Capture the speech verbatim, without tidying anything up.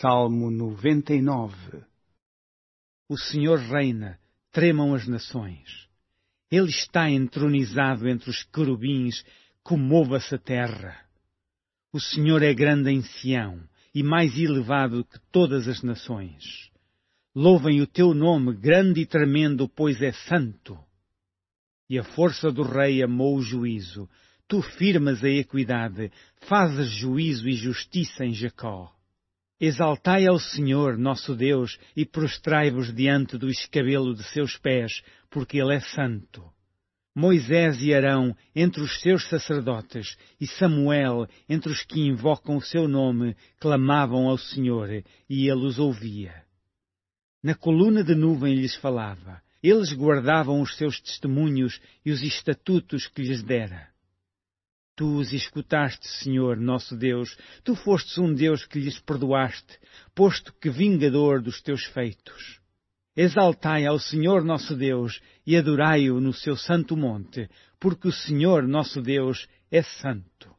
Salmo noventa e nove. O Senhor reina, tremam as nações. Ele está entronizado entre os querubins, comova-se a terra. O Senhor é grande em Sião e mais elevado que todas as nações. Louvem o teu nome, grande e tremendo, pois é santo. E a força do rei amou o juízo. Tu firmas a equidade, fazes juízo e justiça em Jacó. Exaltai ao Senhor, nosso Deus, e prostrai-vos diante do escabelo de seus pés, porque Ele é santo. Moisés e Arão entre os seus sacerdotes, e Samuel entre os que invocam o seu nome, clamavam ao Senhor, e Ele os ouvia. Na coluna de nuvem lhes falava. Eles guardavam os seus testemunhos e os estatutos que lhes dera. Tu os escutaste, Senhor, nosso Deus. Tu fostes um Deus que lhes perdoaste, posto que vingador dos teus feitos. Exaltai ao Senhor nosso Deus e adorai-o no seu santo monte, porque o Senhor nosso Deus é santo.